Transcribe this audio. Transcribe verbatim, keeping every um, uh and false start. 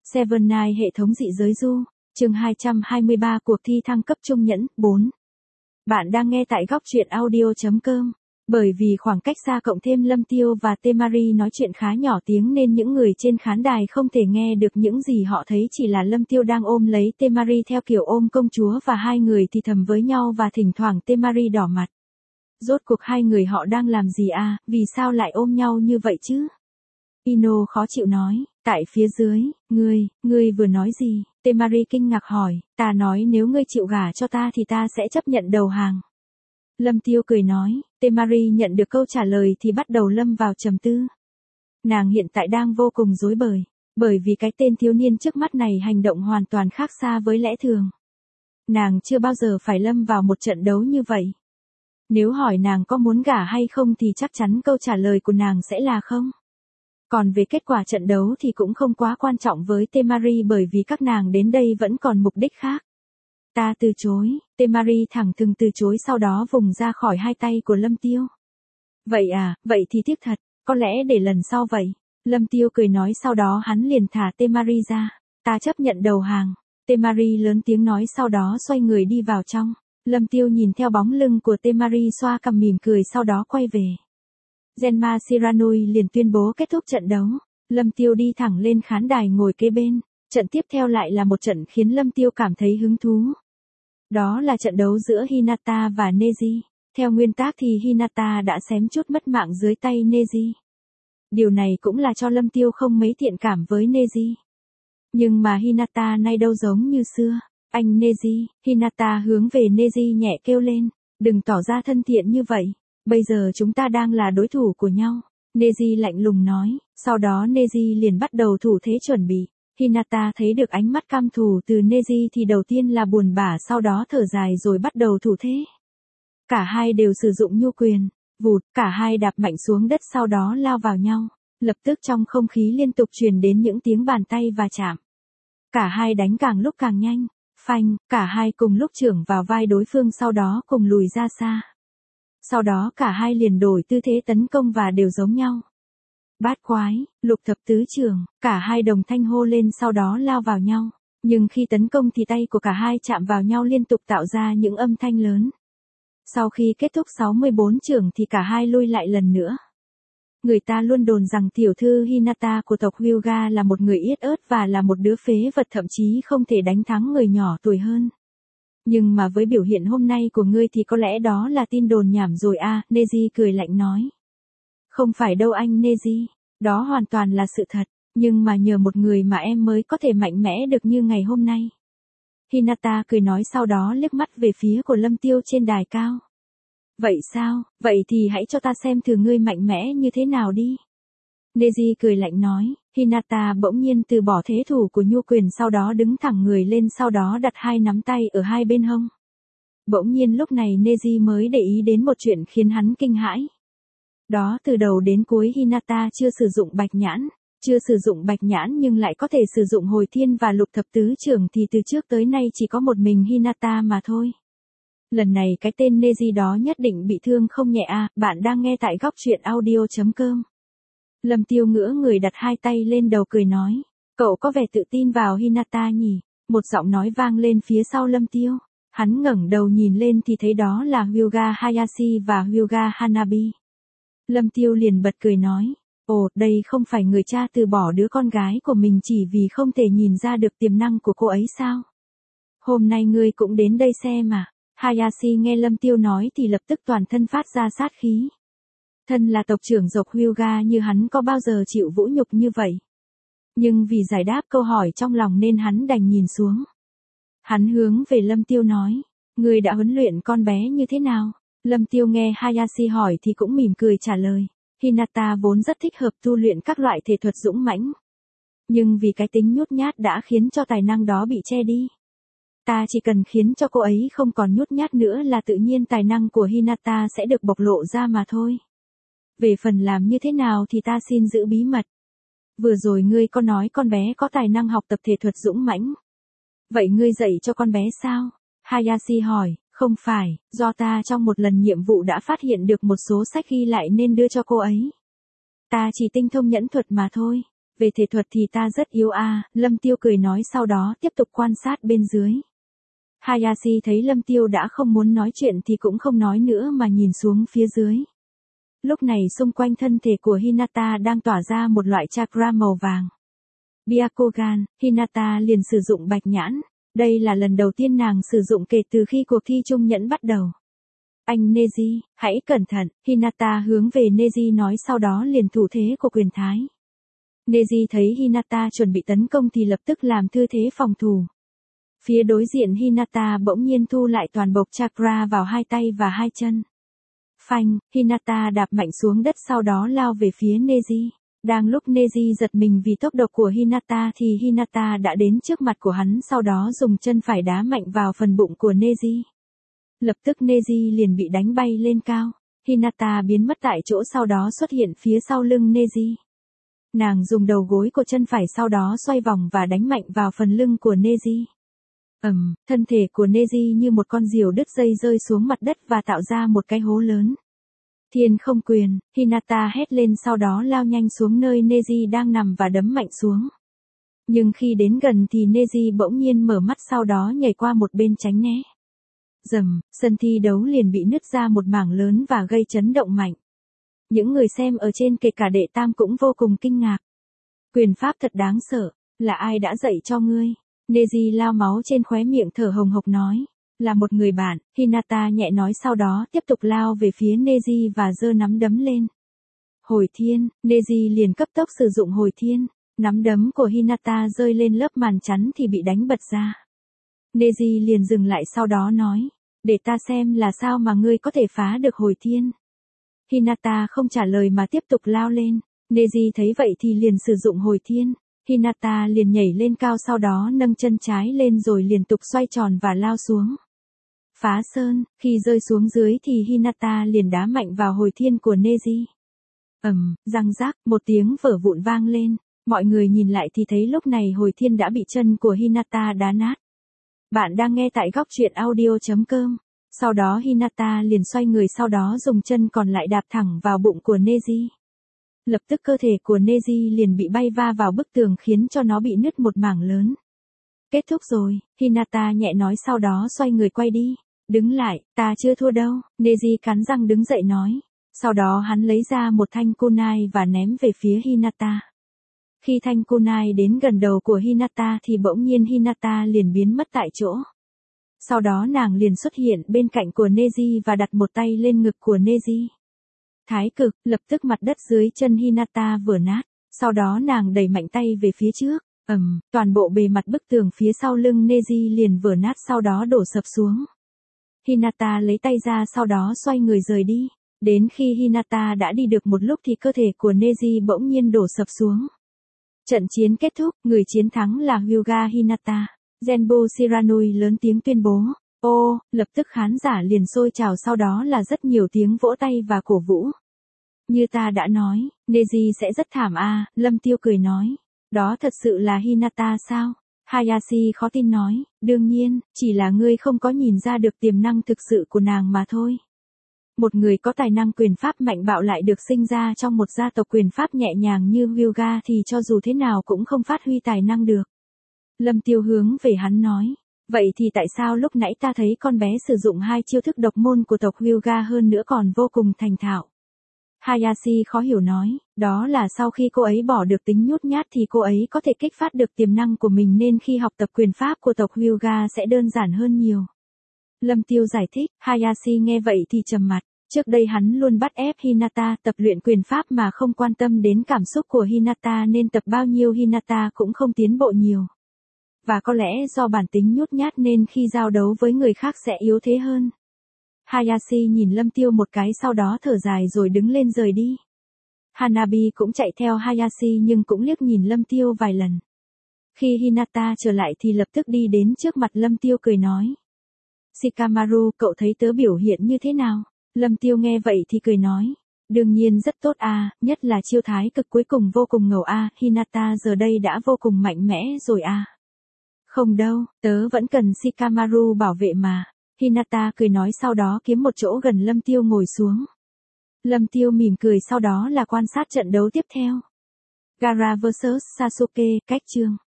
Seven Nine hệ thống dị giới du, chương hai trăm hai mươi ba cuộc thi thăng cấp trung nhẫn, bốn. Bạn đang nghe tại góc truyện audio chấm com. Bởi vì khoảng cách xa cộng thêm Lâm Tiêu và Temari nói chuyện khá nhỏ tiếng nên những người trên khán đài không thể nghe được những gì họ thấy, chỉ là Lâm Tiêu đang ôm lấy Temari theo kiểu ôm công chúa và hai người thì thầm với nhau và thỉnh thoảng Temari đỏ mặt. Rốt cuộc hai người họ đang làm gì à, vì sao lại ôm nhau như vậy chứ? Ino khó chịu nói, tại phía dưới, ngươi, ngươi vừa nói gì? Temari kinh ngạc hỏi, ta nói nếu ngươi chịu gả cho ta thì ta sẽ chấp nhận đầu hàng. Lâm Tiêu cười nói, Temari nhận được câu trả lời thì bắt đầu lâm vào trầm tư. Nàng hiện tại đang vô cùng rối bời, bởi vì cái tên thiếu niên trước mắt này hành động hoàn toàn khác xa với lẽ thường. Nàng chưa bao giờ phải lâm vào một trận đấu như vậy. Nếu hỏi nàng có muốn gả hay không thì chắc chắn câu trả lời của nàng sẽ là không. Còn về kết quả trận đấu thì cũng không quá quan trọng với Temari bởi vì các nàng đến đây vẫn còn mục đích khác. Ta từ chối, Temari thẳng thừng từ chối sau đó vùng ra khỏi hai tay của Lâm Tiêu. Vậy à, vậy thì tiếc thật, có lẽ để lần sau vậy. Lâm Tiêu cười nói sau đó hắn liền thả Temari ra. Ta chấp nhận đầu hàng. Temari lớn tiếng nói sau đó xoay người đi vào trong. Lâm Tiêu nhìn theo bóng lưng của Temari xoa cằm mỉm cười sau đó quay về. Genma Siranui liền tuyên bố kết thúc trận đấu. Lâm Tiêu đi thẳng lên khán đài ngồi kế bên. Trận tiếp theo lại là một trận khiến Lâm Tiêu cảm thấy hứng thú. Đó là trận đấu giữa Hinata và Neji. Theo nguyên tắc thì Hinata đã xém chút mất mạng dưới tay Neji. Điều này cũng là cho Lâm Tiêu không mấy thiện cảm với Neji. Nhưng mà Hinata nay đâu giống như xưa. Anh Neji, Hinata hướng về Neji nhẹ kêu lên. Đừng tỏ ra thân thiện như vậy. Bây giờ chúng ta đang là đối thủ của nhau. Neji lạnh lùng nói. Sau đó Neji liền bắt đầu thủ thế chuẩn bị. Hinata thấy được ánh mắt cam thù từ Neji thì đầu tiên là buồn bã sau đó thở dài rồi bắt đầu thủ thế. Cả hai đều sử dụng nhu quyền. Vụt, cả hai đạp mạnh xuống đất sau đó lao vào nhau. Lập tức trong không khí liên tục truyền đến những tiếng bàn tay va chạm. Cả hai đánh càng lúc càng nhanh. Phanh, cả hai cùng lúc chưởng vào vai đối phương sau đó cùng lùi ra xa. Sau đó cả hai liền đổi tư thế tấn công và đều giống nhau. Bát quái, lục thập tứ trưởng, cả hai đồng thanh hô lên sau đó lao vào nhau. Nhưng khi tấn công thì tay của cả hai chạm vào nhau liên tục tạo ra những âm thanh lớn. Sau khi kết thúc sáu mươi bốn trưởng thì cả hai lui lại lần nữa. Người ta luôn đồn rằng tiểu thư Hinata của tộc Hyuga là một người yết ớt và là một đứa phế vật thậm chí không thể đánh thắng người nhỏ tuổi hơn. Nhưng mà với biểu hiện hôm nay của ngươi thì có lẽ đó là tin đồn nhảm rồi à, Neji cười lạnh nói. Không phải đâu anh Neji, đó hoàn toàn là sự thật, nhưng mà nhờ một người mà em mới có thể mạnh mẽ được như ngày hôm nay. Hinata cười nói sau đó liếc mắt về phía của Lâm Tiêu trên đài cao. Vậy sao, vậy thì hãy cho ta xem thử ngươi mạnh mẽ như thế nào đi. Neji cười lạnh nói, Hinata bỗng nhiên từ bỏ thế thủ của nhu quyền sau đó đứng thẳng người lên sau đó đặt hai nắm tay ở hai bên hông. Bỗng nhiên lúc này Neji mới để ý đến một chuyện khiến hắn kinh hãi. Đó từ đầu đến cuối Hinata chưa sử dụng bạch nhãn, chưa sử dụng bạch nhãn nhưng lại có thể sử dụng hồi thiên và lục thập tứ trưởng thì từ trước tới nay chỉ có một mình Hinata mà thôi. Lần này cái tên Neji đó nhất định bị thương không nhẹ à, bạn đang nghe tại góc truyện audio chấm com. Lâm Tiêu ngửa người đặt hai tay lên đầu cười nói, cậu có vẻ tự tin vào Hinata nhỉ, một giọng nói vang lên phía sau Lâm Tiêu. Hắn ngẩng đầu nhìn lên thì thấy đó là Hyuga Hayashi và Hyuga Hanabi. Lâm Tiêu liền bật cười nói, ồ, đây không phải người cha từ bỏ đứa con gái của mình chỉ vì không thể nhìn ra được tiềm năng của cô ấy sao? Hôm nay ngươi cũng đến đây xem mà. Hayashi nghe Lâm Tiêu nói thì lập tức toàn thân phát ra sát khí. Thân là tộc trưởng tộc Hyuga như hắn có bao giờ chịu vũ nhục như vậy. Nhưng vì giải đáp câu hỏi trong lòng nên hắn đành nhìn xuống. Hắn hướng về Lâm Tiêu nói, ngươi đã huấn luyện con bé như thế nào? Lâm Tiêu nghe Hayashi hỏi thì cũng mỉm cười trả lời. Hinata vốn rất thích hợp tu luyện các loại thể thuật dũng mãnh. Nhưng vì cái tính nhút nhát đã khiến cho tài năng đó bị che đi. Ta chỉ cần khiến cho cô ấy không còn nhút nhát nữa là tự nhiên tài năng của Hinata sẽ được bộc lộ ra mà thôi. Về phần làm như thế nào thì ta xin giữ bí mật. Vừa rồi ngươi có nói con bé có tài năng học tập thể thuật dũng mãnh. Vậy ngươi dạy cho con bé sao? Hayashi hỏi. Không phải, do ta trong một lần nhiệm vụ đã phát hiện được một số sách ghi lại nên đưa cho cô ấy. Ta chỉ tinh thông nhẫn thuật mà thôi. Về thể thuật thì ta rất yếu a, Lâm Tiêu cười nói sau đó tiếp tục quan sát bên dưới. Hayashi thấy Lâm Tiêu đã không muốn nói chuyện thì cũng không nói nữa mà nhìn xuống phía dưới. Lúc này xung quanh thân thể của Hinata đang tỏa ra một loại chakra màu vàng. Byakugan, Hinata liền sử dụng bạch nhãn. Đây là lần đầu tiên nàng sử dụng kể từ khi cuộc thi trung nhẫn bắt đầu. Anh Neji, hãy cẩn thận, Hinata hướng về Neji nói sau đó liền thủ thế của quyền thái. Neji thấy Hinata chuẩn bị tấn công thì lập tức làm tư thế phòng thủ. Phía đối diện Hinata bỗng nhiên thu lại toàn bộ chakra vào hai tay và hai chân. Phanh, Hinata đạp mạnh xuống đất sau đó lao về phía Neji. Đang lúc Neji giật mình vì tốc độ của Hinata thì Hinata đã đến trước mặt của hắn sau đó dùng chân phải đá mạnh vào phần bụng của Neji. Lập tức Neji liền bị đánh bay lên cao. Hinata biến mất tại chỗ sau đó xuất hiện phía sau lưng Neji. Nàng dùng đầu gối của chân phải sau đó xoay vòng và đánh mạnh vào phần lưng của Neji. Ầm, um, thân thể của Neji như một con diều đứt dây rơi xuống mặt đất và tạo ra một cái hố lớn. Thiên không quyền, Hinata hét lên sau đó lao nhanh xuống nơi Neji đang nằm và đấm mạnh xuống. Nhưng khi đến gần thì Neji bỗng nhiên mở mắt sau đó nhảy qua một bên tránh né. Rầm, sân thi đấu liền bị nứt ra một mảng lớn và gây chấn động mạnh. Những người xem ở trên kể cả đệ tam cũng vô cùng kinh ngạc. Quyền pháp thật đáng sợ, là ai đã dạy cho ngươi? Neji lao máu trên khóe miệng thở hồng hộc nói. Là một người bạn, Hinata nhẹ nói sau đó tiếp tục lao về phía Neji và giơ nắm đấm lên. Hồi thiên, Neji liền cấp tốc sử dụng hồi thiên. Nắm đấm của Hinata rơi lên lớp màn chắn thì bị đánh bật ra. Neji liền dừng lại sau đó nói. Để ta xem là sao mà ngươi có thể phá được hồi thiên. Hinata không trả lời mà tiếp tục lao lên. Neji thấy vậy thì liền sử dụng hồi thiên. Hinata liền nhảy lên cao sau đó nâng chân trái lên rồi liên tục xoay tròn và lao xuống. Phá sơn, khi rơi xuống dưới thì Hinata liền đá mạnh vào hồi thiên của Neji. Ầm, răng rác, một tiếng vỡ vụn vang lên. Mọi người nhìn lại thì thấy lúc này hồi thiên đã bị chân của Hinata đá nát. Bạn đang nghe tại góc truyện audio chấm com. Sau đó Hinata liền xoay người sau đó dùng chân còn lại đạp thẳng vào bụng của Neji. Lập tức cơ thể của Neji liền bị bay va vào bức tường khiến cho nó bị nứt một mảng lớn. Kết thúc rồi, Hinata nhẹ nói sau đó xoay người quay đi. Đứng lại, ta chưa thua đâu, Neji cắn răng đứng dậy nói. Sau đó hắn lấy ra một thanh kunai và ném về phía Hinata. Khi thanh kunai đến gần đầu của Hinata thì bỗng nhiên Hinata liền biến mất tại chỗ. Sau đó nàng liền xuất hiện bên cạnh của Neji và đặt một tay lên ngực của Neji. Thái cực, lập tức mặt đất dưới chân Hinata vỡ nát. Sau đó nàng đẩy mạnh tay về phía trước. Ầm, um, toàn bộ bề mặt bức tường phía sau lưng Neji liền vỡ nát sau đó đổ sập xuống. Hinata lấy tay ra sau đó xoay người rời đi. Đến khi Hinata đã đi được một lúc thì cơ thể của Neji bỗng nhiên đổ sập xuống. Trận chiến kết thúc, người chiến thắng là Hyuga Hinata. Genbu Shiranui lớn tiếng tuyên bố. Ô, lập tức khán giả liền sôi trào sau đó là rất nhiều tiếng vỗ tay và cổ vũ. Như ta đã nói, Neji sẽ rất thảm a, Lâm Tiêu cười nói. Đó thật sự là Hinata sao? Hayashi khó tin nói, đương nhiên, chỉ là ngươi không có nhìn ra được tiềm năng thực sự của nàng mà thôi. Một người có tài năng quyền pháp mạnh bạo lại được sinh ra trong một gia tộc quyền pháp nhẹ nhàng như Hyuga thì cho dù thế nào cũng không phát huy tài năng được. Lâm Tiêu hướng về hắn nói. Vậy thì tại sao lúc nãy ta thấy con bé sử dụng hai chiêu thức độc môn của tộc Hyuga hơn nữa còn vô cùng thành thạo? Hayashi khó hiểu nói, đó là sau khi cô ấy bỏ được tính nhút nhát thì cô ấy có thể kích phát được tiềm năng của mình nên khi học tập quyền pháp của tộc Hyuga sẽ đơn giản hơn nhiều. Lâm Tiêu giải thích, Hayashi nghe vậy thì trầm mặt. Trước đây hắn luôn bắt ép Hinata tập luyện quyền pháp mà không quan tâm đến cảm xúc của Hinata nên tập bao nhiêu Hinata cũng không tiến bộ nhiều. Và có lẽ do bản tính nhút nhát nên khi giao đấu với người khác sẽ yếu thế hơn. Hayashi nhìn Lâm Tiêu một cái sau đó thở dài rồi đứng lên rời đi. Hanabi cũng chạy theo Hayashi nhưng cũng liếc nhìn Lâm Tiêu vài lần. Khi Hinata trở lại thì lập tức đi đến trước mặt Lâm Tiêu cười nói. Shikamaru, cậu thấy tớ biểu hiện như thế nào? Lâm Tiêu nghe vậy thì cười nói. Đương nhiên rất tốt a, nhất là chiêu thái cực cuối cùng vô cùng ngầu a, Hinata giờ đây đã vô cùng mạnh mẽ rồi a. Không đâu, tớ vẫn cần Shikamaru bảo vệ mà. Hinata cười nói sau đó kiếm một chỗ gần Lâm Tiêu ngồi xuống. Lâm Tiêu mỉm cười sau đó là quan sát trận đấu tiếp theo. Gaara vs Sasuke, cách chương.